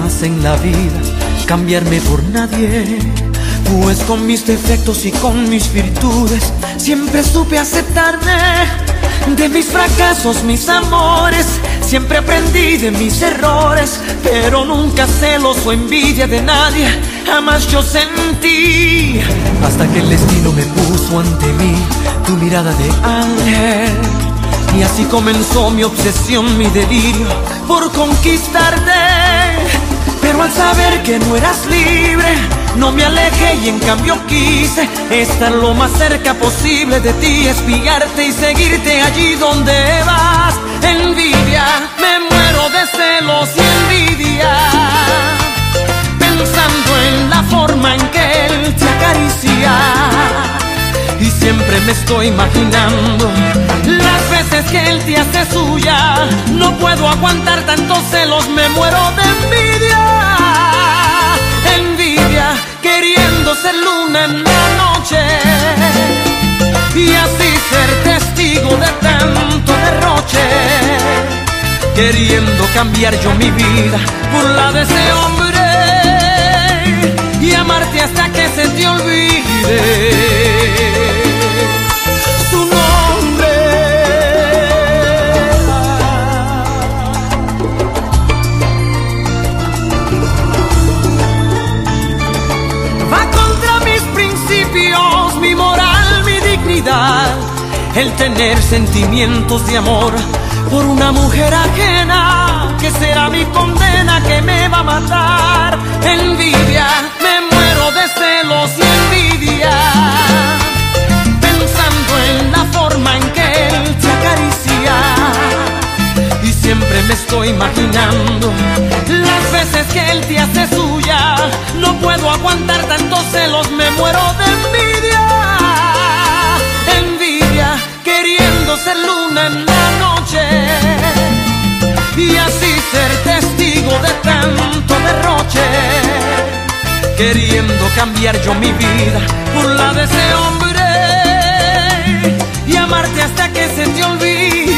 jamás en la vida cambiarme por nadie, pues con mis defectos y con mis virtudes siempre supe aceptarme. De mis fracasos, mis amores, siempre aprendí de mis errores, pero nunca celos o envidia de nadie, jamás yo sentí. Hasta que el destino me puso ante mí tu mirada de ángel, y así comenzó mi obsesión, mi delirio por conquistarte. Pero al saber que no eras libre, no me alejé y en cambio quise estar lo más cerca posible de ti, espiarte y seguirte allí donde vas. Envidia, me muero de celos y envidia, pensando en la forma en que él te acaricia. Y siempre me estoy imaginando las veces que él te hace suya. No puedo aguantar tantos celos, me muero de envidia. Envidia, queriendo ser luna en la noche y así ser testigo de tanto derroche, queriendo cambiar yo mi vida por la de ese hombre y amarte hasta que se te olvide su nombre. Va contra mis principios, mi moral, mi dignidad, el tener sentimientos de amor por una mujer ajena, que será mi condena, que me va a matar. Envidia, me muero de celos y envidia, pensando en la forma en que él te acaricia. Y siempre me estoy imaginando las veces que él te hace suya. No puedo aguantar tantos celos, me muero de envidia. Envidia, queriendo ser luna en la noche y así ser testigo de tanto derroche, queriendo cambiar yo mi vida por la de ese hombre y amarte hasta que se te olvide.